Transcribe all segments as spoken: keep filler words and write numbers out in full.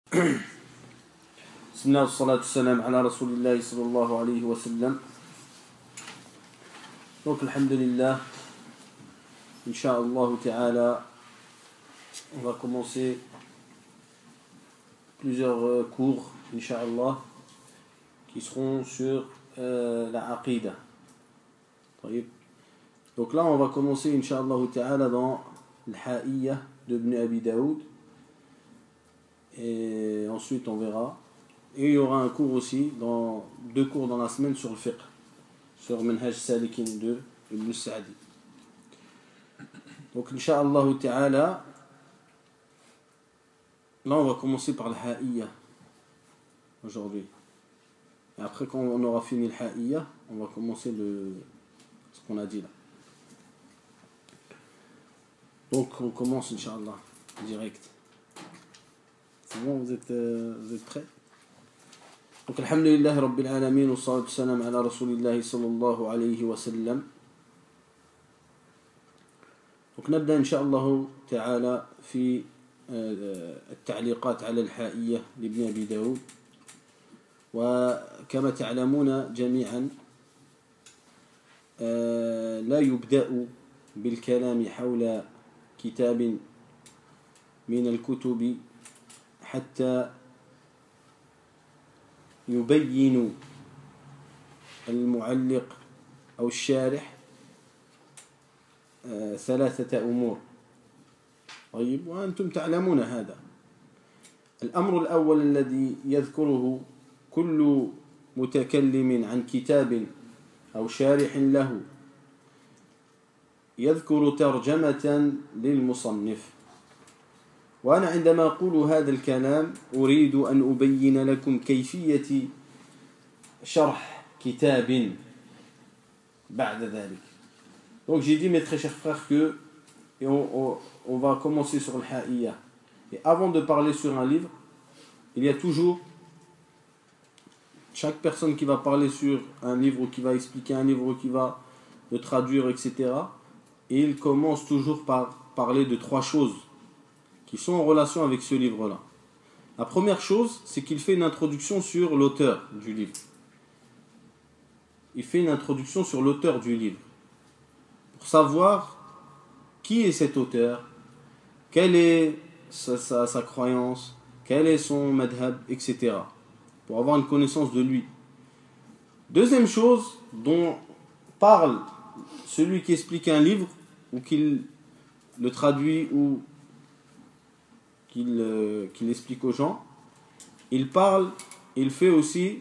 Bismillah wa salam ala Rasulillah sallallahu alayhi wa sallam. Donc, alhamdulillah, Inch'Allah ta'ala, on va commencer plusieurs euh, cours, Inch'Allah, qui seront sur euh, la aqidah. Donc là, on va commencer, Inch'Allah ta'ala, dans l'Ha'iyya de Ibn Abi Daoud. Et ensuite, on verra. Et il y aura un cours aussi, dans, deux cours dans la semaine sur le fiqh, sur Manhaj Salikin de Ibn Sa'di. Donc, Inch'Allah ta'ala, là, on va commencer par le Ha'iyya aujourd'hui. Et après, quand on aura fini le Ha'iyya, on va commencer le, ce qu'on a dit là. Donc, on commence, Inch'Allah, direct. C'est bon, vous êtes, euh, vous êtes prêts? Donc, alhamdulillah, rabbil alamin, wa salatu salam ala rasulillahi sallallahu alayhi wa sallam. Donc, نبدأ إن شاء الله تعالى في التعليقات على الحائية لابن أبي داود. وكما تعلمون جميعا لا يبدأ بالكلام حول كتاب من الكتب حتى يبين المعلق أو الشارح ثلاثة أمور. طيب، وأنتم تعلمون هذا. الأمر الأول الذي يذكره كل متكلم عن كتاب أو شارح له، يذكر ترجمة للمصنف. وأنا عندما أقول هذا الكلام أريد أن أبين لكم كيفية شرح كتاب بعد ذلك. Donc j'ai dit, mes très chers frères, que et on, on, on va commencer sur le Ha'iyya. Et avant de parler sur un livre, il y a toujours chaque personne qui va parler sur un livre ou qui va expliquer un livre ou qui va le traduire, et cetera. Et il commence toujours par parler de trois choses qui sont en relation avec ce livre-là. La première chose, c'est qu'il fait une introduction sur l'auteur du livre. Il fait une introduction sur l'auteur du livre. Pour savoir qui est cet auteur, quelle est sa, sa, sa croyance, quel est son madhab, et cetera. Pour avoir une connaissance de lui. Deuxième chose dont parle celui qui explique un livre, ou qu'il le traduit, ou qu'il euh, qu'il explique aux gens, il parle, il fait aussi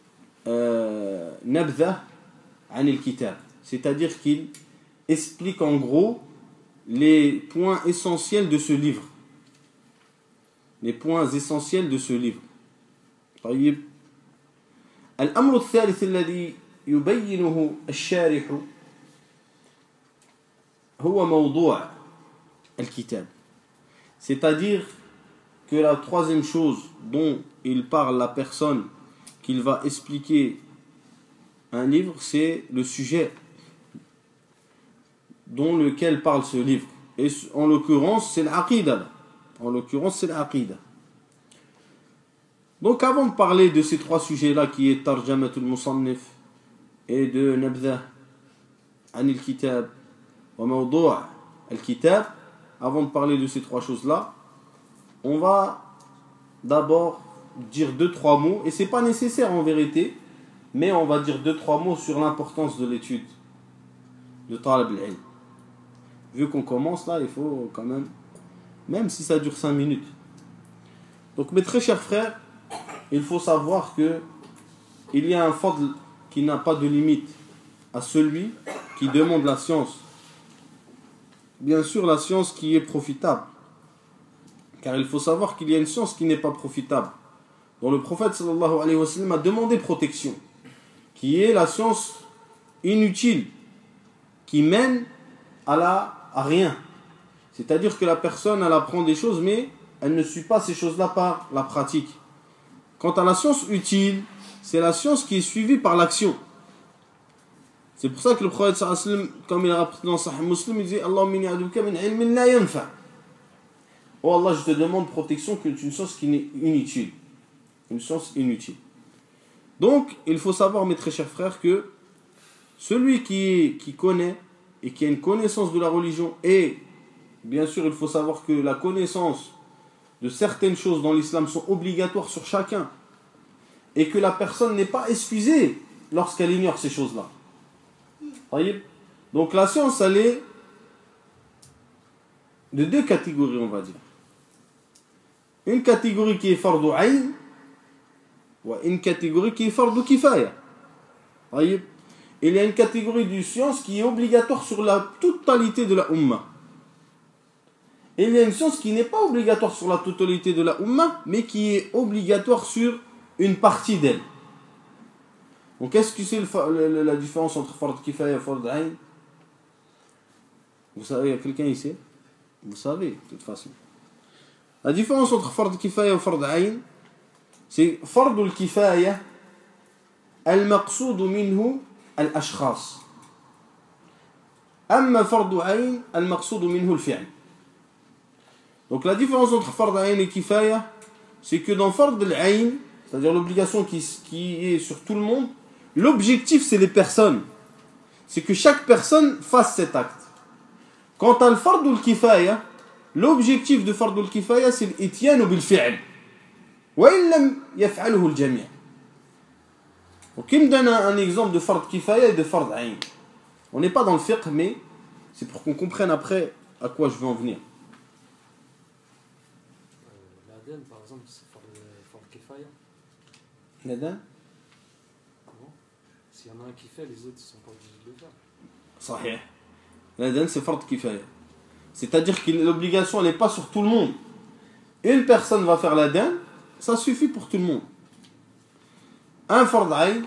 nabdha an al-kitab, c'est-à-dire qu'il explique en gros les points essentiels de ce livre. Les points essentiels de ce livre. طيب. الأمر الثالث الذي يبينه الشارح هو موضوع الكتاب. C'est-à-dire que la troisième chose dont il parle la personne qu'il va expliquer un livre, c'est le sujet dont lequel parle ce livre. Et en l'occurrence, c'est l'aqida. En l'occurrence, c'est l'aqida. Donc, avant de parler de ces trois sujets-là, qui est Tarjamatul Musannif et de Nabdha an al-Kitab wa Mawdu' al-Kitab, avant de parler de ces trois choses-là, on va d'abord dire deux, trois mots, et c'est pas nécessaire en vérité, mais on va dire deux, trois mots sur l'importance de l'étude de Talab al-Ilm. Vu qu'on commence là, il faut quand même, même si ça dure cinq minutes. Donc mes très chers frères, il faut savoir que il y a un fadl qui n'a pas de limite à celui qui demande la science. Bien sûr, la science qui est profitable. Car il faut savoir qu'il y a une science qui n'est pas profitable, dont le prophète sallallahu alayhi wa sallam a demandé protection, qui est la science inutile, qui mène à, la, à rien. C'est-à-dire que la personne, elle apprend des choses, mais elle ne suit pas ces choses-là par la pratique. Quant à la science utile, c'est la science qui est suivie par l'action. C'est pour ça que le prophète sallallahu alayhi wa sallam, comme il a rapporté dans Sahih Muslim, il dit Allahumma inni a'udhu bika min ilmin la yanfa. Oh Allah, je te demande protection, que c'est une science qui est inutile. Une science inutile. Donc, il faut savoir, mes très chers frères, que celui qui, qui connaît et qui a une connaissance de la religion, et bien sûr, il faut savoir que la connaissance de certaines choses dans l'islam sont obligatoires sur chacun, et que la personne n'est pas excusée lorsqu'elle ignore ces choses-là. Voyez ? Donc la science, elle est de deux catégories, on va dire. Une catégorie qui est fardu ayn, ou une catégorie qui est fardu kifaya. Voyez ? Il y a une catégorie de science qui est obligatoire sur la totalité de la Ummah. Et il y a une science qui n'est pas obligatoire sur la totalité de la Ummah, mais qui est obligatoire sur une partie d'elle. Donc, qu'est-ce que c'est le, le, la différence entre Fard Kifaya et Fard Ayn? Vous savez, il y a quelqu'un ici? Vous savez, de toute façon. La différence entre Fard Kifaya et Fard Ayn, c'est Fard al-Kifaya, al-maqsoud minhu al-ashkhas. Amma Fard Ayn, al-maqsoud minhu al-fi'l. Donc la différence entre Fard Ayn et Kifaya, c'est que dans Fard al-Ayn, c'est-à-dire l'obligation qui, qui est sur tout le monde, l'objectif c'est les personnes. C'est que chaque personne fasse cet acte. Quant à Fard al-Kifaya, l'objectif de Fard al-Kifaya c'est l'ityan bil fi'l. Wa in lam yaf'alhu al-jami'. Donc il me donne un, un exemple de Fard Kifaya et de Fard Ayn. On n'est pas dans le fiqh, mais c'est pour qu'on comprenne après à quoi je veux en venir. L'Aden, par exemple, c'est Fard Kifaya. L'Aden? Comment? S'il y en a un qui fait, les autres ne sont pas obligés de le faire. Sahih. L'Aden, c'est Fard Kifaya. C'est-à-dire que l'obligation n'est pas sur tout le monde. Une personne va faire l'Aden, ça suffit pour tout le monde. Un Fard Ayn,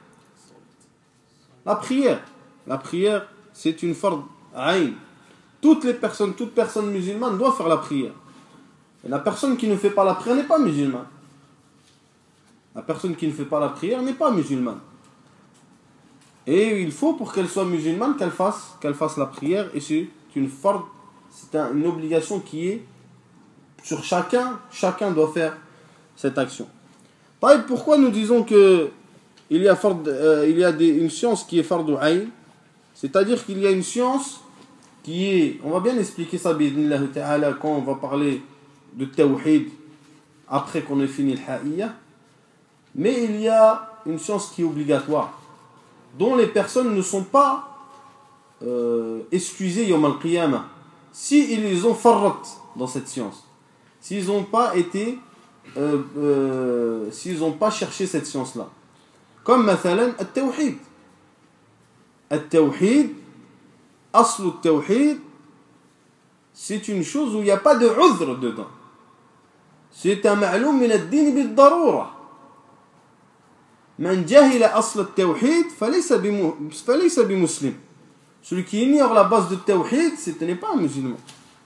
la prière. La prière, c'est une Fard Ayn. Toutes les personnes, toute personne musulmane doit faire la prière. Et la personne qui ne fait pas la prière n'est pas musulmane. La personne qui ne fait pas la prière n'est pas musulmane. Et il faut pour qu'elle soit musulmane qu'elle fasse, qu'elle fasse la prière. Et c'est une fard, c'est un, une obligation qui est sur chacun. Chacun doit faire cette action. Pareil, pourquoi nous disons que il y a, fard, euh, il y a des, une science qui est fardu ayn, c'est-à-dire qu'il y a une science qui est, on va bien expliquer ça bi'idhnillah ta'ala quand on va parler de tawhid après qu'on ait fini le ha'iyya, mais il y a une science qui est obligatoire dont les personnes ne sont pas euh, excusées yawm al-qiyamah si ils ont farrat dans cette science, s'ils n'ont pas été euh, euh, s'ils n'ont pas cherché cette science là, comme mathalan at-tawhid. At-tawhid, aslu at-tawhid, c'est une chose où il n'y a pas de udhr dedans. C'est un ma'loum min ad-din bid-darura. Man jahila asl at-tawhid falaysa bimuslim. Celui qui ignore la base de tawhid, ce n'est pas un musulman.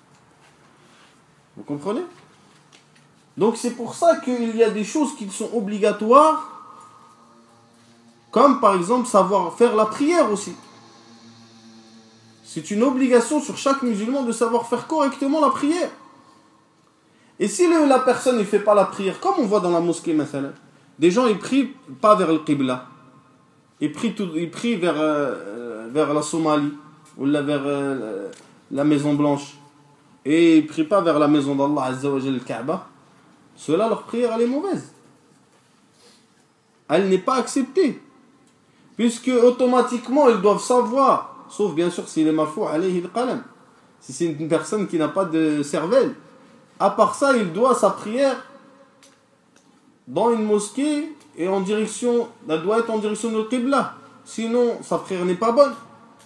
Vous comprenez? Donc c'est pour ça qu'il y a des choses qui sont obligatoires, comme par exemple savoir faire la prière aussi. C'est une obligation sur chaque musulman de savoir faire correctement la prière. Et si le, la personne ne fait pas la prière, comme on voit dans la mosquée, mathalan, des gens ils prient pas vers le Qibla, ils prient, tout, ils prient vers, euh, vers la Somalie, ou là, vers euh, la Maison Blanche, et ils ne prient pas vers la maison d'Allah Azza wa Jal, le Kaaba. Cela, leur prière, elle est mauvaise. Elle n'est pas acceptée. Puisque automatiquement, ils doivent savoir, sauf bien sûr s'il est marfou alayhi al-qalam, si c'est une personne qui n'a pas de cervelle. À part ça, il doit sa prière dans une mosquée et en direction, elle doit être en direction de Qibla. Sinon, sa prière n'est pas bonne.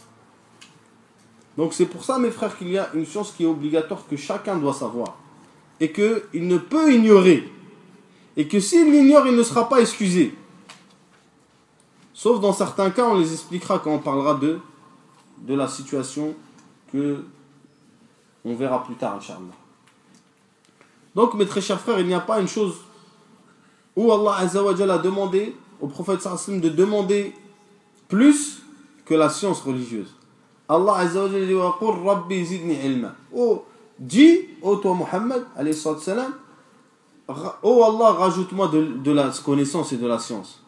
Donc c'est pour ça, mes frères, qu'il y a une science qui est obligatoire que chacun doit savoir. Et qu'il ne peut ignorer. Et que s'il l'ignore, il ne sera pas excusé. Sauf dans certains cas, on les expliquera quand on parlera de, de la situation que on verra plus tard, Inch'Allah. Donc, mes très chers frères, il n'y a pas une chose où Allah Azza wa Jalla a demandé au prophète sallallahu alayhi wa sallam de demander plus que la science religieuse. Allah Azza wa Jalla dit wa qur rabbi zidni ilma. Oh dis, ô toi Muhammad, alayhi salam, oh Allah, rajoute-moi de, de la connaissance et de la science.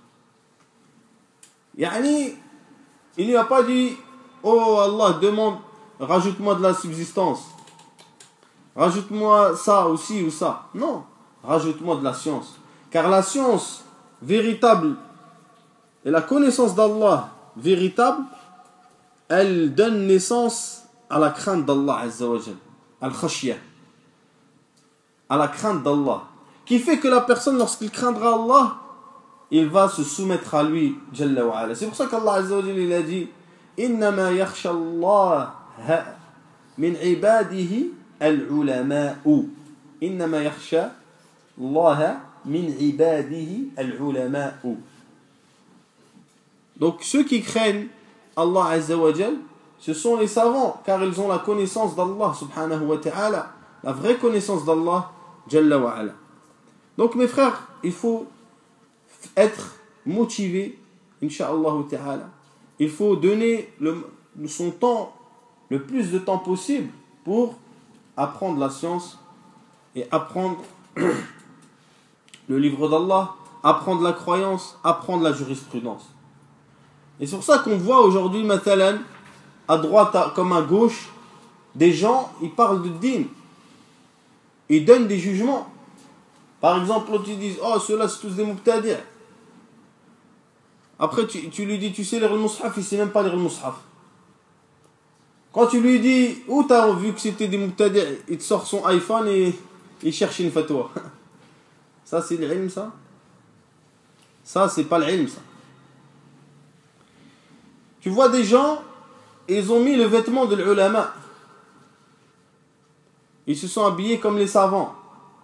Yani, il n'y a pas dit, oh Allah, demande, rajoute-moi de la subsistance. Rajoute-moi ça aussi ou ça. Non, rajoute-moi de la science. Car la science véritable et la connaissance d'Allah véritable, elle donne naissance à la crainte d'Allah Azza wa Jal, al-khashiyah, à la crainte d'Allah, qui fait que la personne, lorsqu'il craindra Allah, il va se soumettre à lui, Jalla wa ala. C'est pour ça qu'Allah Azza wa Jal, il a dit innama yakhsha Allah min ibadihi al-ulama'u. Innama yakhsha Allah min ibadihi al-ulama'u. Donc ceux qui craignent Allah Azza wa Jal, ce sont les savants, car ils ont la connaissance d'Allah subhanahu wa ta'ala, la vraie connaissance d'Allah Jalla wa ala. Donc mes frères, il faut être motivé, insha'Allah ta'ala. Il faut donner le, son temps, le plus de temps possible pour apprendre la science et apprendre le livre d'Allah, apprendre la croyance, apprendre la jurisprudence. Et c'est pour ça qu'on voit aujourd'hui, matalan, à droite comme à gauche, des gens, ils parlent de din. Ils donnent des jugements. Par exemple, l'autre, ils disent, oh, ceux-là, c'est tous des mubtadi'. Après, tu, tu lui dis, tu sais lire le mushaf, il ne sait même pas lire le mushaf. Quand tu lui dis, où t'as vu que c'était des mubtadi', il te sort son iPhone et il cherche une fatwa. Ça, c'est l'ilm, ça? Ça, c'est pas l'ilm, ça. Tu vois des gens, ils ont mis le vêtement de l'ulama. Ils se sont habillés comme les savants.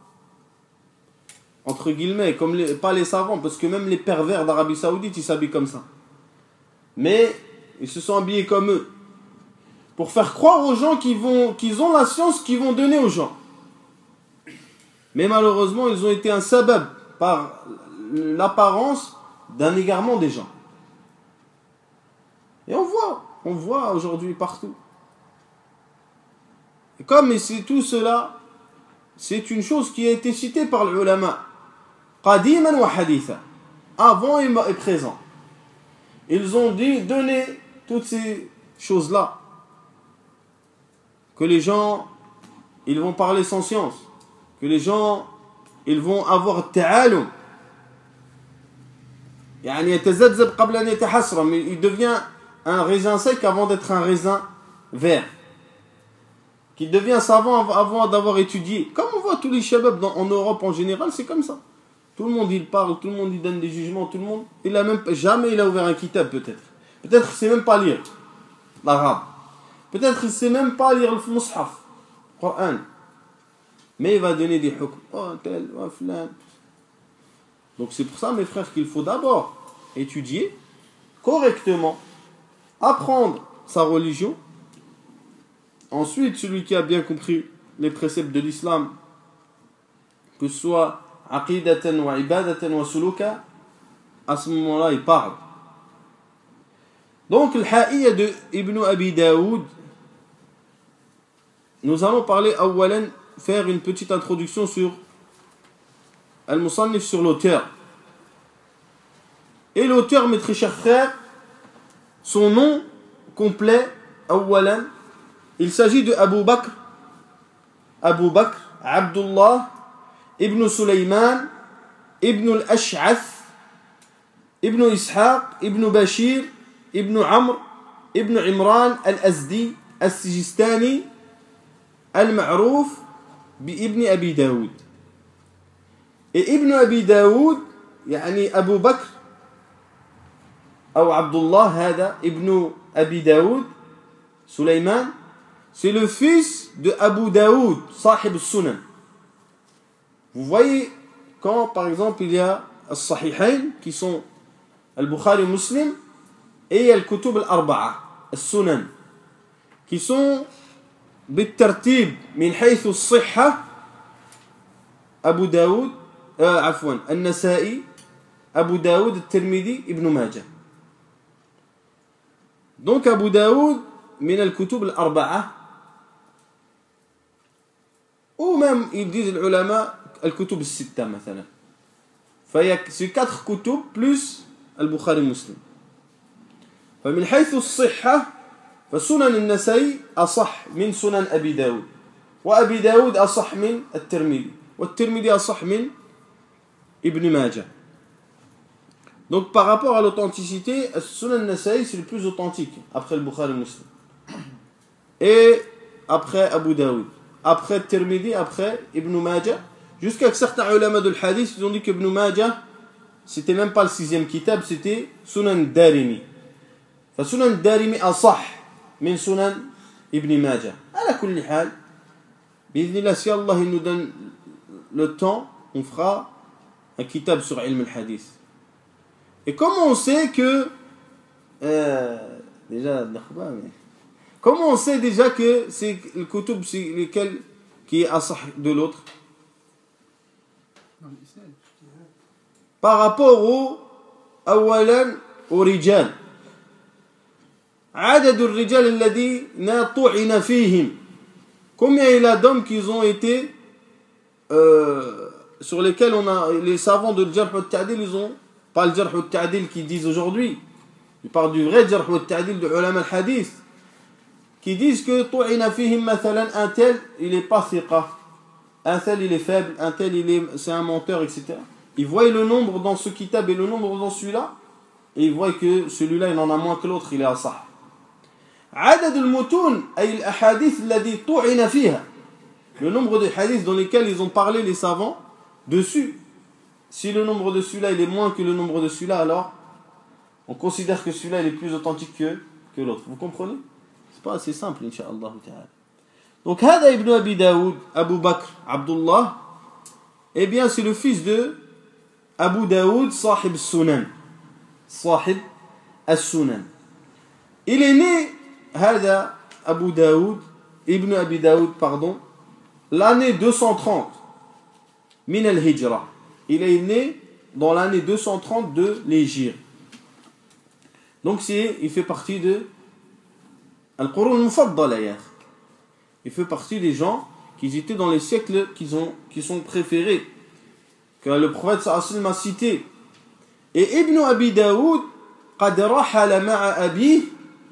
Entre guillemets, comme les, pas les savants, parce que même les pervers d'Arabie Saoudite, ils s'habillent comme ça. Mais ils se sont habillés comme eux. Pour faire croire aux gens qu'ils, vont, qu'ils ont la science qu'ils vont donner aux gens. Mais malheureusement, ils ont été un sabab par l'apparence d'un égarement des gens. Et on voit, on voit aujourd'hui partout. Et comme c'est tout cela, c'est une chose qui a été citée par les ulama, qadiman wa haditha, avant et présent. Ils ont dit, donner toutes ces choses-là, que les gens, ils vont parler sans science, que les gens, ils vont avoir ta'alum. يعني يتذبذب قبل أن يتحسرم. Il devient un raisin sec avant d'être un raisin vert. Qui devient savant avant d'avoir étudié. Comme on voit tous les shabab en Europe en général, c'est comme ça. Tout le monde il parle, tout le monde il donne des jugements, tout le monde. Il a même jamais il a ouvert un kitab peut-être. Peut-être qu'il ne sait même pas lire l'arabe. Peut-être qu'il ne sait même pas lire le mushaf, le Coran. Mais il va donner des hukm. Oh tel, oh flan. Donc c'est pour ça mes frères qu'il faut d'abord étudier correctement, apprendre sa religion. Ensuite, celui qui a bien compris les préceptes de l'islam, que ce soit aqidatan wa ibadatan wa suluka, à ce moment-là, il parle. Donc, le ha'iyya de Ibn Abi Daoud, nous allons parler, awalan, faire une petite introduction sur Al-Musannif, sur l'auteur. Et l'auteur, mes très chers frères, son nom complet, awalan, il s'agit de Abu Bakr, Abu Bakr, Abdullah, Ibn Sulaiman, Ibn al-Ash'ath, Ibn Ishaq, Ibn Bashir, Ibn Amr, Ibn Imran al-Azdi, al-Sijistani, al-Ma'rouf, bi-Ibn Abi Daoud. Et Ibn Abi Daoud, يعني Abu Bakr, ou Abdullah, هذا Ibn Abi Daoud, Sulaiman, c'est le fils de Abu Daoud, Sahib al-Sunan. Vous voyez, quand par exemple il y a al-Sahihain, qui sont al-Bukhari Muslim, et al-Kutub al-Arba'a, al-Sunan, qui sont بالترتيب من حيث الصحة أبو داود آه عفوا النسائي أبو داود الترمذي ابن ماجه. Donc Abu Daoud من الكتب الأربعة Ou même, ils disent les ulama, al-kutub al-sitta, مثلا. فil y a ces quatre kutub plus al-Bukhari Muslim. فمن حيث الصحة فسنن النسائي أصح من سنن أبي داود وأبي داود أصح من الترمذي والترمذي أصح من ابن ماجه. Donc par rapport à l'authenticité, Sunan Nasa'i c'est le plus authentique après le Bukhari Muslim. Et après Abu Daoud, après Tirmidhi, après Ibn Majah, jusqu'à que certains ulama de hadith ils ont dit qu'Ibn Majah c'était même pas le sixième kitab, c'était Sunan Darimi. فسنن الدارمي أصح من سنن ابن ماجه. على كل حال بإذن الله si Allah il nous donne le temps, on fera un kitab sur ilm al-hadith. Et comment on sait que euh, déjà mais, comment on sait déjà que c'est le kutub c'est lequel qui est asah de l'autre par rapport au awalan au rijal. عدد الرجال الذين طعن فيهم. Combien il y a d'hommes qui ont été euh, sur lesquels on a les savants de Jarh wa Ta'dil ils ont pas le Jarh wa Ta'dil qu'ils disent aujourd'hui. Ils parlent du vrai Jarh wa Ta'dil de ulama al-hadith qui disent que طعن فيهم مثلا un tel il est pas thiqa, un tel il est faible, un tel il est c'est un menteur, et cetera. Ils voient le nombre dans ce kitab et le nombre dans celui-là et ils voient que celui-là il en a moins que l'autre, il est asah. عدد المتون أي الأحاديث التي طعن فيها. Le nombre de hadiths dans lesquels ils ont parlé les savants dessus. Si le nombre de celui-là il est moins que le nombre de celui-là, alors on considère que celui-là il est plus authentique que, que l'autre. Vous comprenez? C'est pas assez simple, incha'Allah ta'ala. Donc, هذا ابن أبي داود Abu Bakr Abdullah, eh bien c'est le fils de Abu Daoud, Sahib al-Sunan. Sahib al-Sunan. Il est né هذا أبو داود ابن أبي داود pardon l'année deux cent trente من الهجرة. Il est né dans l'année deux cent trente de l'Hégire. Donc c'est, il fait partie de Al-Qurun al-Mufaddala ya. Il fait partie des gens qui étaient dans les siècles qui, ont, qui sont préférés, que le prophète sallallahu alayhi wa sallam a cité. Et Ibn Abi Daoud قد رحل مع أبيه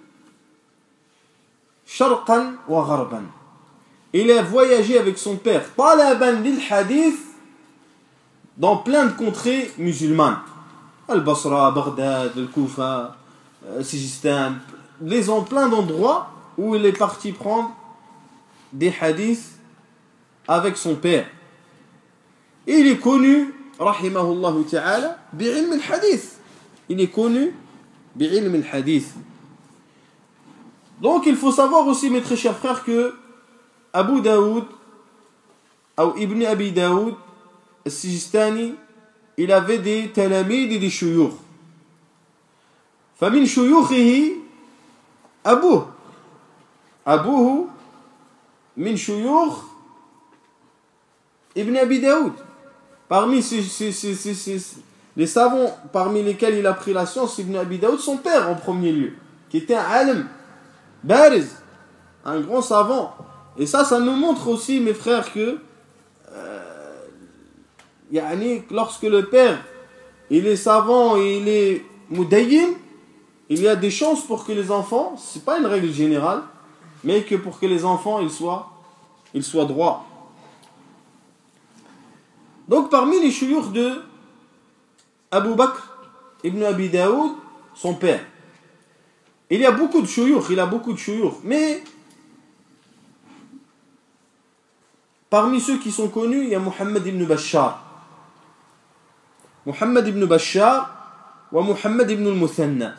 شرقا وغربا. Il a voyagé avec son père طلبا للحديث dans plein de contrées musulmanes. Al-Basra, Bagdad, Al-Koufa, Sijistan, les ont plein d'endroits où il est parti prendre des hadiths avec son père. Et il est connu, rahimahullah ta'ala, bi'ilm al-hadith. Il est connu bi'ilm al-hadith. Donc il faut savoir aussi, mes très chers frères, que Abu Daoud, ou Ibn Abi Daoud, al-Sijistani, il avait des talamid et des shuyukh. فمن شيوخه أبوه أبوه من شيوخ ابن أبي داود. Parmi ces, ces, ces, ces, ces, les savants parmi lesquels il a pris la science, Ibn Abi Daoud, son père en premier lieu, qui était un alim, bariz, un grand savant. Et ça, ça nous montre aussi, mes frères, que euh, yani, lorsque le père il est savant et il est mudayyin, il y a des chances pour que les enfants, ce n'est pas une règle générale, mais que pour que les enfants ils soient, ils soient droits. Donc parmi les shuyukh de Abu Bakr ibn Abi Daoud, son père, il y a beaucoup de shuyukh, il a beaucoup de shuyukh, mais parmi ceux qui sont connus, il y a Muhammad ibn Bashar. Muhammad ibn Bashar wa Muhammad ibn al-Muthanna.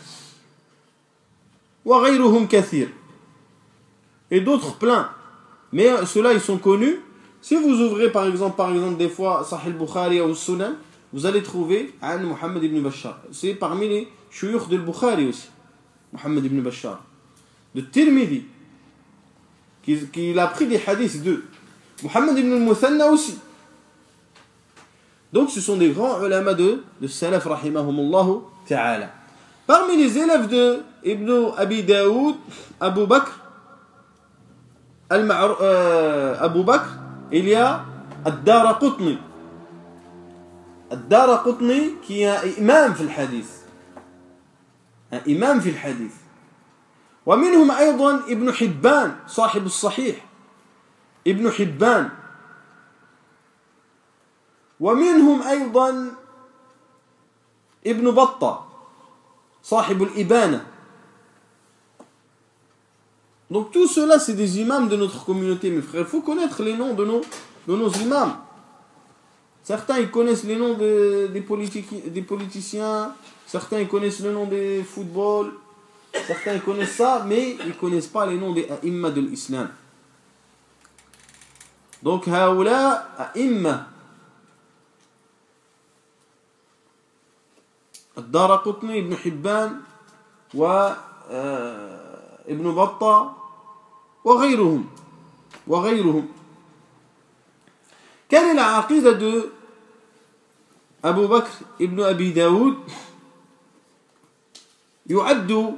وغيرهم كثير. Et d'autres plein. Mais ceux-là, ils sont connus. Si vous ouvrez par exemple, par exemple des fois Sahih al-Bukhari ou Sunan, vous allez trouver An Muhammad ibn Bashar. C'est parmi les shuyukh de Bukhari aussi. Muhammad ibn Bashar. De Tirmidhi. Qui, qui a pris des hadiths de Muhammad ibn al-Muthanna aussi. Donc ce sont des grands ulama de, de Salaf rahimahumullahu ta'ala. Parmi les élèves de Ibn Abi Daoud, Abu Bakr, euh, Abu Bakr, il y a Ad-Daraqutni. Ad-Daraqutni qui est un imam في الحديث. Un imam في الحديث. ومنهم أيضا ابن حبان صاحب الصحيح. ابن حبان. ومنهم أيضا ابن بطة صاحب الإبانة. Donc tout cela c'est des imams de notre communauté, mes frères. Il faut connaître les noms de nos, de nos imams. Certains ils connaissent les noms de, des, politici- des politiciens, certains ils connaissent le nom des football, certains ils connaissent ça, mais ils ne connaissent pas les noms des a'imma de l'islam. Donc haoula a'imma. الدارقطني ابن حبان وابن بطة وغيرهم وغيرهم. Quelle est la aqida de Abu Bakr ibn Abi Daoud? يعد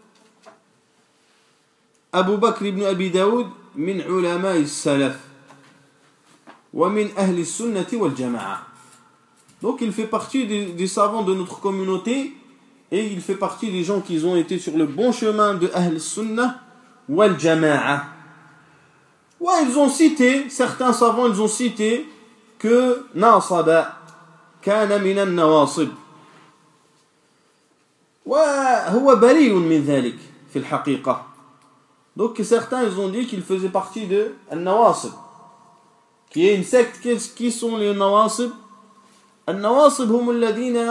أبو بكر ibn Abi Daoud من علماء السلف ومن أهل السنة والجماعة. Donc il fait partie des, des savants de notre communauté et il fait partie des gens qui ont été sur le bon chemin de Ahl Sunnah wal Jama'a. Ouais, ils ont cité, certains savants, ils ont cité que Nasaba kana min al-nawasib. وهو بريء من ذلك في الحقيقة. Donc certains, ils ont dit qu'il faisait partie de al-nawasib, qui est une secte. Qui sont les nawasib? النواصب هم الذين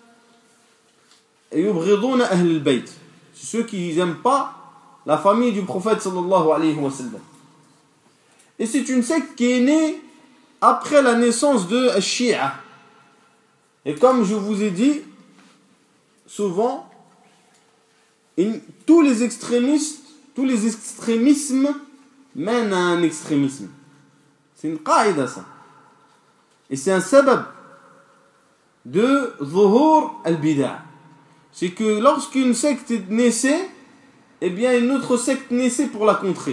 يبغضون أهل البيت. C'est ceux qui n'aiment pas la famille du prophète sallallahu alayhi wa sallam. Et c'est une secte qui est née après la naissance de Shia. Et comme je vous ai dit, souvent, in, tous les extrémistes, tous les extrémismes mènent à un extrémisme. C'est une qaïda ça. Et c'est un sabab de zuhur al-bida'. C'est que lorsqu'une secte naissait, eh bien une autre secte naissait pour la contrer.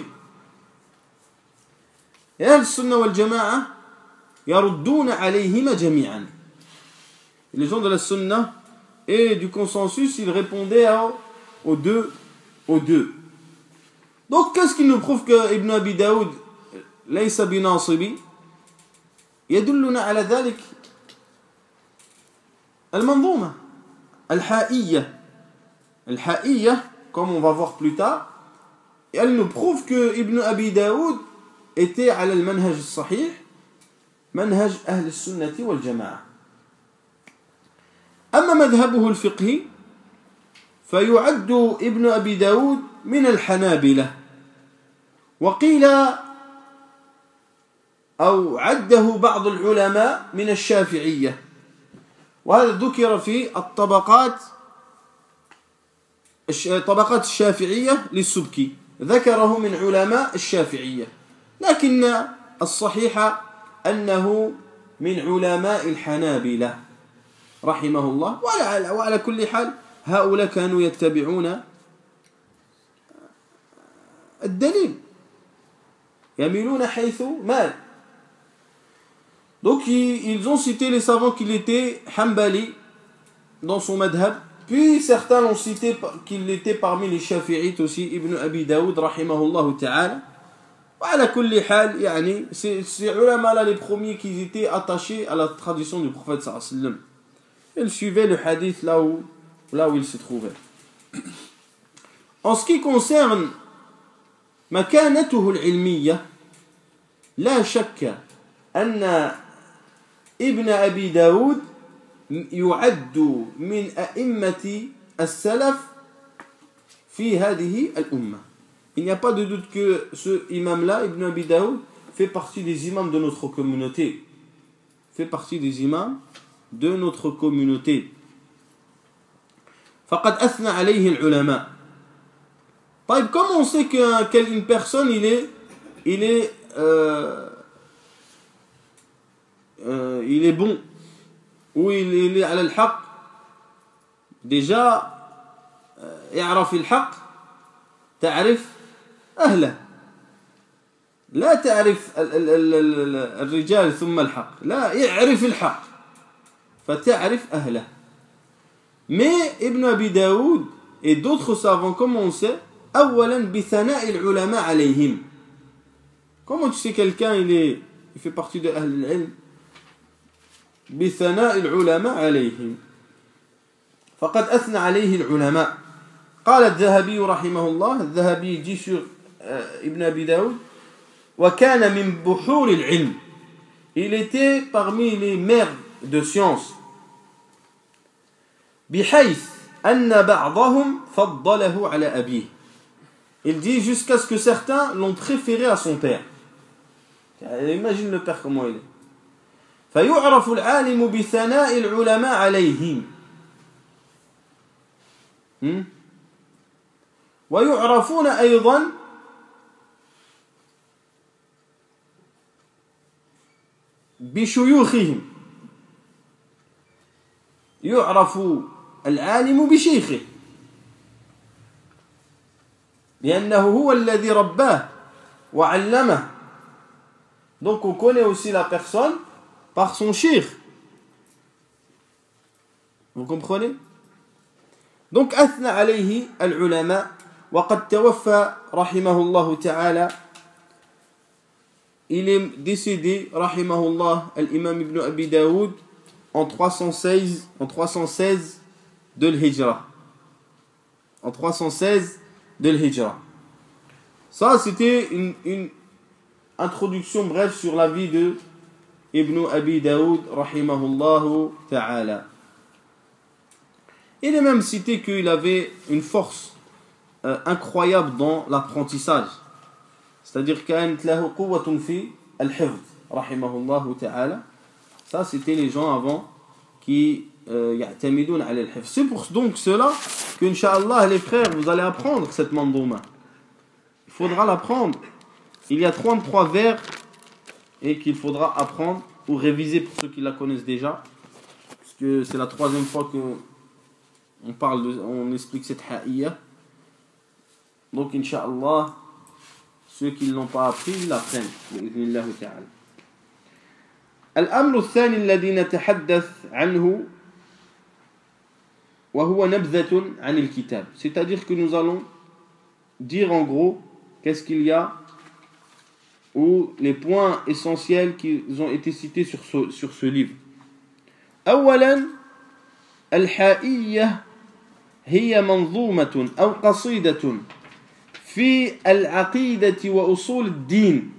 Et al-sunnah wal-jama'a yarudduna alayhima jami'an. Les gens de la sunnah et du consensus, ils répondaient aux deux, aux deux. Donc qu'est-ce qui nous prouve que Ibn Abi Daoud laysa binasibi? يدلنا على ذلك المنظومة الحائية. الحائية, comme on va voir plus tard, elle nous prouve que Ibn Abi Daoud était على المنهج الصحيح, منهج أهل السنة والجماعة. أما مذهبه الفقهي فيعد ابن أبي داود من الحنابلة, وقيل أو عده بعض العلماء من الشافعية, وهذا ذكر في الطبقات طبقات الشافعية للسبكي, ذكره من علماء الشافعية, لكن الصحيح أنه من علماء الحنابلة رحمه الله. وعلى, وعلى كل حال هؤلاء كانوا يتبعون الدليل, يميلون حيث مال. Donc ils ont cité les savants qu'il était Hanbali dans son madhab, puis certains l'ont cité qu'il était parmi les Shafi'ites aussi, Ibn Abi Daoud rahimahullah ta'ala. وعلى كل حال يعني ces, ces ulama là les premiers qui étaient attachés à la tradition du prophète sallallahu alayhi wa sallam. Ils suivaient le hadith là où, là où il se trouvait. En ce qui concerne مكانته العلمية, لا شك أن ابن أبي داود يعد من أئمة السلف في هذه الأمة. Il n'y a pas de doute que ce imam-là, Ibn Abi Daoud, fait partie des imams de notre communauté. Fait partie des imams de notre communauté. فقد أثنى عليه العلماء. طيب, comment on sait qu'une personne il est, il est, euh, euh, il est bon ou il, il est على الحق? Déjà, اعرف الحق تعرف أهله. لا تعرف ال- ال- ال- ال- الرجال ثم الحق لا يعرف الحق فتعرف أهله. Mais Ibn Abi Daoud et d'autres savants commençaient أولا بثناء العلماء عليهم. Comment tu sais quelqu'un il est il fait partie de أهل العلم؟ بثناء العلماء عليهم. فقد أثنى عليه العلماء. قال الذهبي رحمه الله الذهبي يجي sur Ibn Abi Daoud وكان من بحور العلم. Il était parmi les mers de science. بحيث أن بعضهم فضله على أبيه. Il dit jusqu'à ce que certains l'ont préféré à son père. Imagine le père comment il est. فيعرف العالم بثناء العلماء عليهم. ويعرفون أيضا بشيوخهم. يعرف العالم بشيخه لأنه هو الذي رباه وعلمه. Donc on connaît aussi la personne par son cheikh. Vous comprenez? Donc أثنى عليه العلماء وقد توفى رحمه الله تعالى. Il est décédé رحمه الله الإمام ابن أبي داود en trois cent seize en trois cent seize de l'Hijra. En trois cent seize de l'Hijra. Ça c'était une, une introduction brève sur la vie de Ibn Abi Daoud rahimahullah ta'ala. Il est même cité qu'il avait une force euh, incroyable dans l'apprentissage. C'est-à-dire كانت له قوة في الحفظ رحمه الله تعالى. Ça c'était les gens avant qui يعتمدون على الحفظ. C'est pour donc cela que Inch'Allah les frères vous allez apprendre cette mandouma. Il faudra l'apprendre. Il y a trente-trois vers et qu'il faudra apprendre ou réviser pour ceux qui la connaissent déjà. Parce que c'est la troisième fois que on parle de, on explique cette ha'iyya. Donc Inch'Allah ceux qui ne l'ont pas appris ils l'apprennent. Bi'idhnillah ta'ala. الأمر الثاني الذي نتحدث عنه وهو نبذة عن الكتاب. C'est-à-dire que nous allons dire en gros qu'est-ce qu'il y a ou les points essentiels qui ont été cités sur ce, sur ce livre. أولا الحائية هي منظومة أو قصيدة في العقيدة وأصول الدين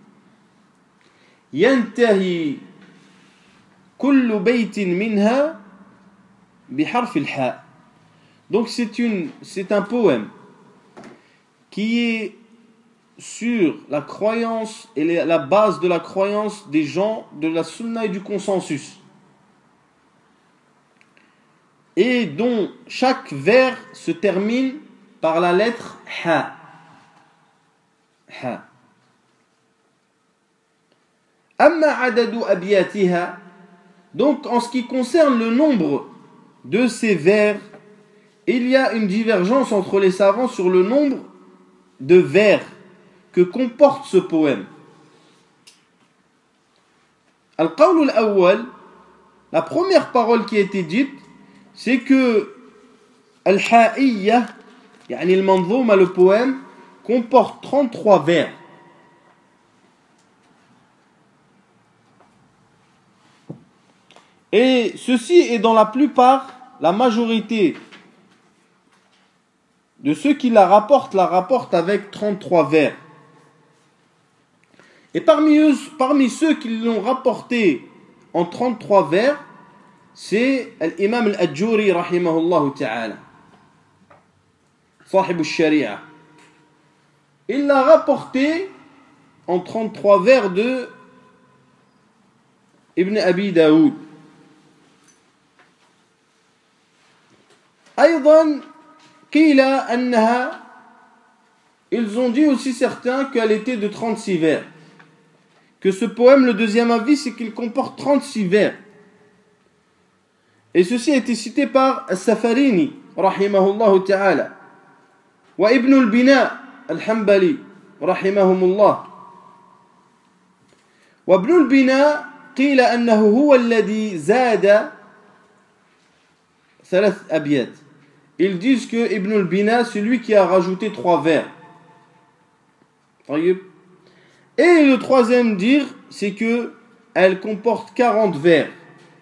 ينتهي كل بيت منها بحرف الحاء. Donc c'est une c'est un poème qui est sur la croyance et la base de la croyance des gens de la sunna et du consensus, et dont chaque vers se termine par la lettre ha. Ha. Amma adadu abiyatiha. Donc en ce qui concerne le nombre de ces vers, il y a une divergence entre les savants sur le nombre de vers que comporte ce poème. Al-Qawl al-Awwal, la première parole qui a été dite, c'est que Al-Ha'iyya, yani al-Manzouma, le poème, comporte trente-trois vers. Et ceci est dans la plupart, la majorité de ceux qui la rapportent, la rapportent avec trente-trois vers. Et parmi eux, parmi ceux qui l'ont rapporté en trente-trois vers, c'est l'imam al-Ajuri rahimahullah ta'ala, sahib al-Sharia. Il l'a rapporté en trente-trois vers de Ibn Abi Daoud. أيضا قيل أنها, ils ont dit aussi certains qu'elle était de trente-six vers. Que ce poème, le deuxième avis, c'est qu'il comporte trente-six vers. Et ceci a été cité par As-Safarini, rahimahullah ta'ala, wa Ibn al-Bina al-Hanbali, rahimahumullah, وابن البناء قيل أنه هو الذي زاد ثلاث أبيات. Ils disent que Ibn al-Bina, c'est lui qui a rajouté trois vers. Et le troisième dire, c'est que elle comporte quarante vers.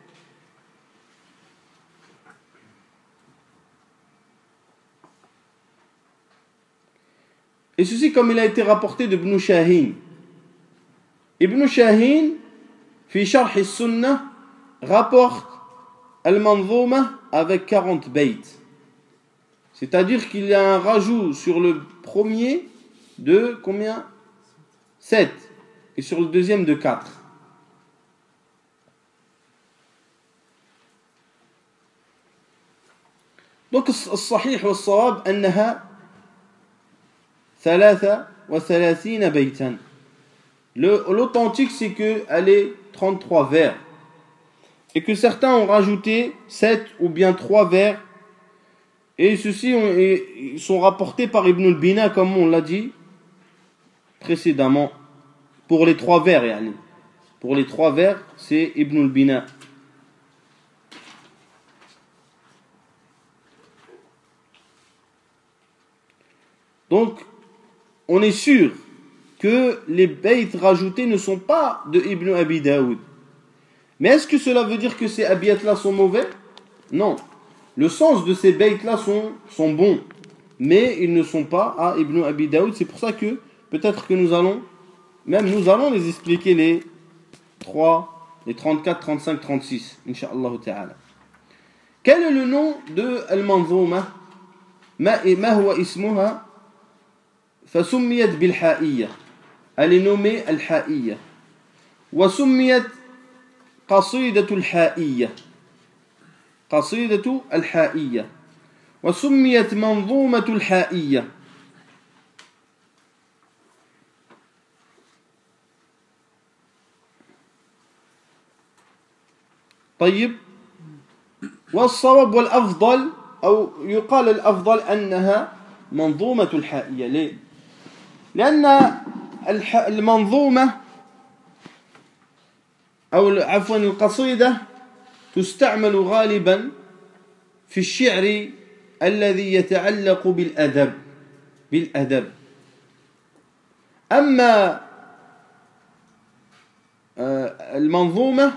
Et ceci comme il a été rapporté de Ibn Shahin. Ibn Shahin, fi Sharh al-Sunnah, rapporte al-Manzouma avec quarante bayt. C'est-à-dire qu'il y a un rajout sur le premier de combien? sept. Et sur le deuxième de quatre. Donc, الصحيح والصواب أنها ثلاثة وثلاثين بيتا. L'authentique, c'est qu'elle est trente-trois vers. Et que certains ont rajouté sept ou bien trois vers. Et ceux-ci ont, sont rapportés par Ibn al-Bina, comme on l'a dit précédemment. Pour les trois vers, yani. Pour les trois vers, c'est Ibn al-Bina. Donc, on est sûr que les bayts rajoutés ne sont pas de Ibn Abi Daoud. Mais est-ce que cela veut dire que ces abiyats-là sont mauvais? Non. Le sens de ces bayts-là sont, sont bons. Mais ils ne sont pas à Ibn Abi Daoud. C'est pour ça que peut-être que nous allons, même nous allons les expliquer les trois, les trente-quatre, trente-cinq, trente-six. Inch'Allah ta'ala. Quel est le nom de Al-Manzouma? Ma huwa ismuha? فسميت بالحائية. Elle est nommée الحائية. وسميت قصيدة الحائية. قصيدة الحائية. وسميت منظومة الحائية. طيب. والصواب والأفضل أو يقال الأفضل أنها منظومة الحائية. ليه؟ لأن المنظومة أو عفوا القصيدة تستعمل غالبا في الشعر الذي يتعلق بالأدب بالأدب. أما المنظومة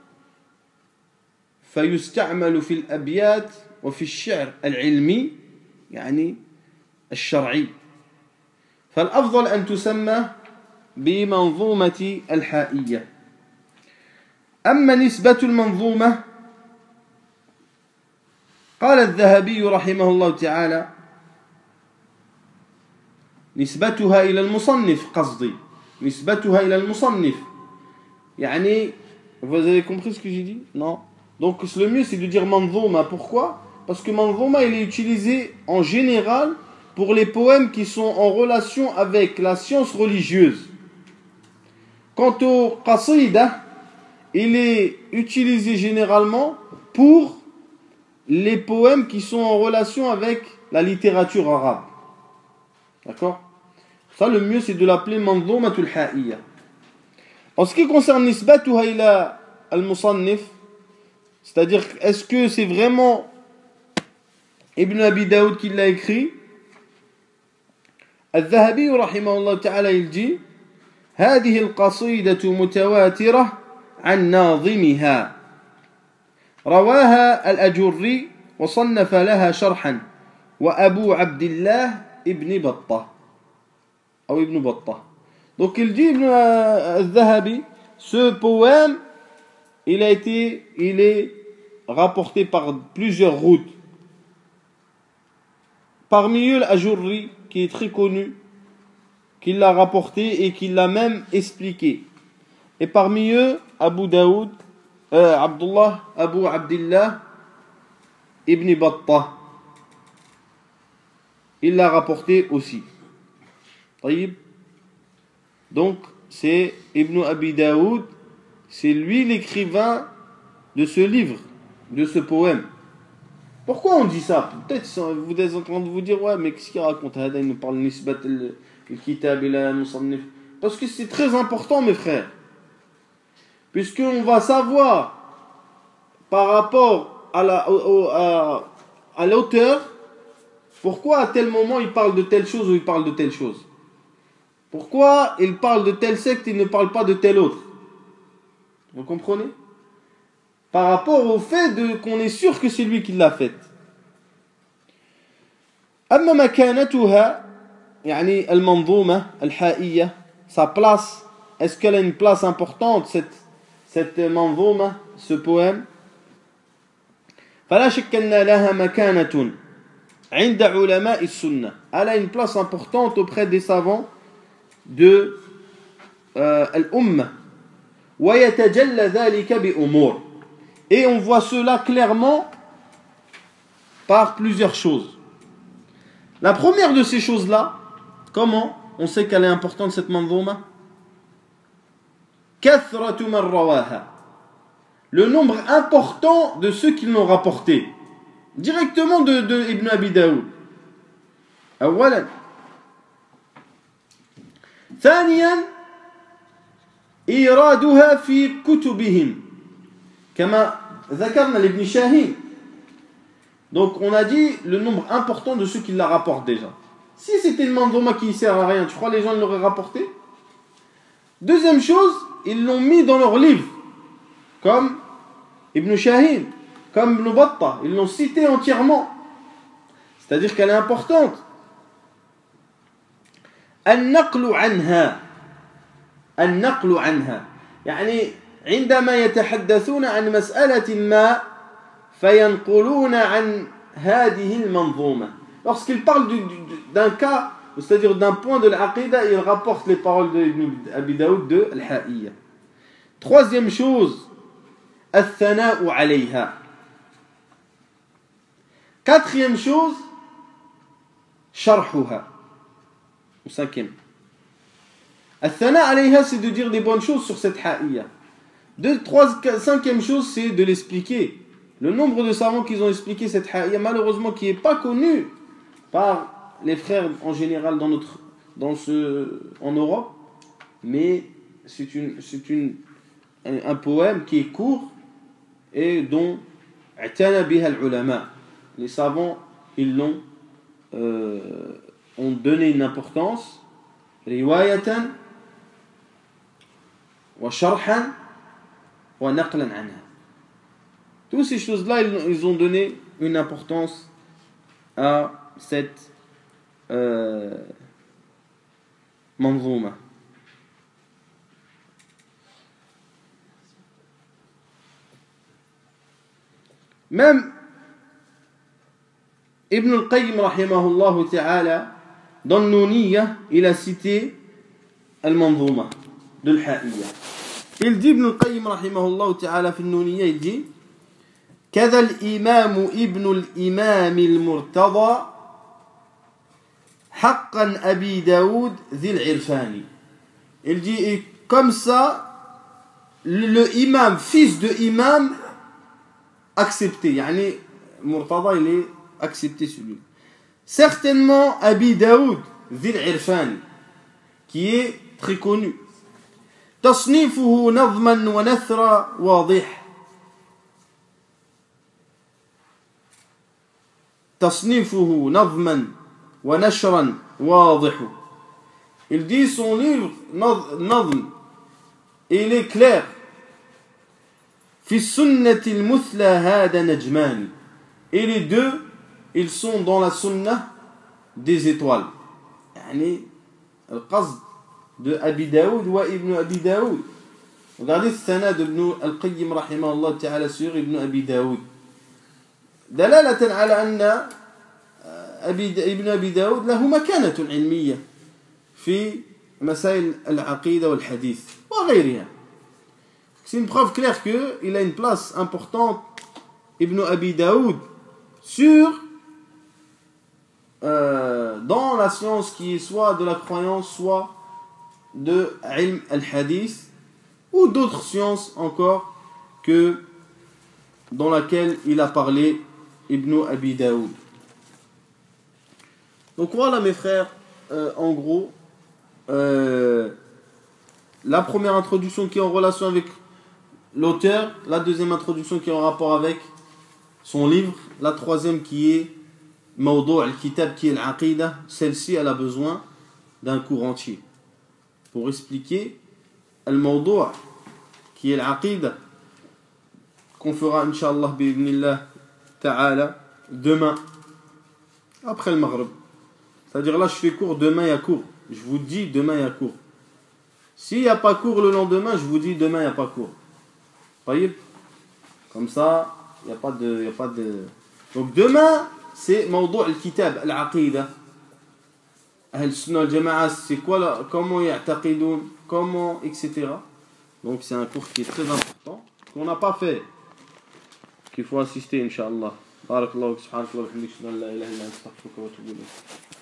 فيستعمل في الأبيات وفي الشعر العلمي يعني الشرعي. فالأفضل أن تسمى بمنظومة الحائية. أما نسبة المنظومة قال الذهبي رحمه الله تعالى نسبتها إلى المصنف قصدي نسبتها إلى المصنف يعني vous avez compris ce que j'ai dit? Non. Donc le mieux c'est de dire manzouma. Pourquoi? Parce que manzouma il est utilisé en général pour les poèmes qui sont en relation avec la science religieuse. Quant au qasida, il est utilisé généralement pour les poèmes qui sont en relation avec la littérature arabe. D'accord? Ça, le mieux, c'est de l'appeler manzoumatul ha'iyya. En ce qui concerne nisbatuha ila al-musannif, c'est-à-dire, est-ce que c'est vraiment Ibn Abi Daoud qui l'a écrit? الذهبي رحمه الله تعالى يلجي هذه القصيدة متواترة عن ناظمها رواها الأجري وصنف لها شرحا وأبو عبد الله ابن بطة أو ابن بطة. Donc il dit الذهبي ce poème il a été il est rapporté par plusieurs routes. Parmi eux l'Ajurri qui est très connu, qui l'a rapporté et qui l'a même expliqué. Et parmi eux, Abu Daoud, euh, Abdullah, Abu Abdillah, Ibn Battah. Il l'a rapporté aussi. طيب. Donc, c'est Ibn Abi Daoud, c'est lui l'écrivain de ce livre, de ce poème. Pourquoi on dit ça? Peut-être vous êtes en train de vous dire, ouais, mais qu'est-ce qu'il raconte? Il nous parle de nisbat al-kitab ila musannif. Parce que c'est très important, mes frères. puisqu'on va savoir par rapport à la, au, à, à l'auteur pourquoi à tel moment il parle de telle chose ou il parle de telle chose. Pourquoi il parle de telle secte et il ne parle pas de telle autre. Vous comprenez? Par rapport au fait de, qu'on est sûr que c'est lui qui l'a faite. أما مكانتها يعني المنظومة الحائية, sa place, est-ce qu'elle a une place importante cette, cette منظومة, ce poème? فلا شك أن لها مكانة عند علماء السنة. Elle a une place importante auprès des savants de euh, الأمة. ويتجلى ذلك بأمور. Et on voit cela clairement par plusieurs choses. La première de ces choses-là, comment on sait qu'elle est importante cette manzouma? كثرة من رواها. Le nombre important de ceux qui l'ont rapporté. Directement de, de Ibn Abi Daoud. أولا. ثانيا. إيرادها في كتبهم. كما ذكرنا لابن شاهين. Donc on a dit le nombre important de ceux qui la rapportent déjà. Si c'était une manzouma qui ne sert à rien, tu crois les gens l'auraient rapporté? Deuxième chose, ils l'ont mis dans leurs livres. Comme Ibn Shahin, comme Ibn Battah. Ils l'ont cité entièrement. C'est-à-dire qu'elle est importante. النقل عنها. النقل عنها. يعني عندما يتحدثون عن مسألة ما فينقلون عن هذه المنظومة. Lorsqu'ils parlent du, du, d'un cas, c'est-à-dire d'un point de l'aqida, ils rapportent les paroles de Ibn Abi Daoud de Al-Ha'iyya. Troisième chose, الثناء عليها. Quatrième chose, شرحها. Ou cinquième. الثناء عليها, c'est de dire des bonnes choses sur cette Ha'iyya. Deux, trois, cinquième chose, c'est de l'expliquer. Le nombre de savants qui ont expliqué cette Ha'iyya, malheureusement, qui n'est pas connu par les frères en général dans notre, dans ce, en Europe, mais c'est, une, c'est une, un, un poème qui est court et dont les savants ils l'ont euh, ont donné une importance riwayatan wa sharhan wa naqlan anha. Toutes ces choses-là, ils, ils ont donné une importance à cette euh, manzouma. Même Ibn al-Qayyim rahimahullah ta'ala dans le Nouniyya, il a cité al-manzouma de l'Ha'iyya. Il dit Ibn al-Qayyim rahimahullah ta'ala في النونية, il dit كذا الإمام ابن الإمام المرتضى حقا أبي داود ذي العرفان. Il dit et comme ça le, le imam, fils de imam accepté, يعني Murtada il est accepté celui. Certainement Abi Daoud ذي العرفان qui est très connu. تصنيفه نظما ونثرا واضح. تصنيفه نظما ونشرا واضح. Il dit son livre نظم, il est clair. في السنة المثلى هذا نجمان. Et les deux, ils sont dans la sunna des étoiles. يعني القصد de Abi Daoud ou Ibn Abi Daoud. Regardez ce sanad de Ibn al-Qayyim rahimahullah ta'ala sur Ibn Abi Daoud. دلالة على أن أبي ابن أبي داود له مكانة علمية في مسائل العقيدة والحديث وغيرها. C'est une preuve claire qu'il a une place importante, Ibn Abi Daoud, sur euh, dans la science qui est soit de la croyance, soit de ilm al-hadith, ou d'autres sciences encore que dans laquelle il a parlé Ibn Abi Daoud. Donc voilà mes frères, euh, en gros, euh, la première introduction qui est en relation avec l'auteur, la deuxième introduction qui est en rapport avec son livre, la troisième qui est Mawdu' al-Kitab, qui est l'Aqidah. Celle-ci, elle a besoin d'un cours entier pour expliquer al-Mawdu', qui est l'Aqidah, qu'on fera, Inch'Allah, bi'idhnillah ta'ala, demain, après le Maghrib. C'est-à-dire là, je fais cours, demain il y a cours. Je vous dis, demain il y a cours. S'il n'y a pas cours le lendemain, je vous dis, demain il n'y a pas cours. Voyez? Comme ça, il n'y a pas de... Y a pas de... Donc demain, c'est Mawdu' al-Kitab, al-Aqidah. Ahl-Sunnah al-Jama'a, c'est quoi là? Comment ya'taqidoun? Comment, et cetera. Donc c'est un cours qui est très important, qu'on n'a pas fait, qu'il faut assister, Inch'Allah. Barakallahu subhanahu wa ta'ala, la ilaha illa anta astaghfiruka wa atubu ilayk.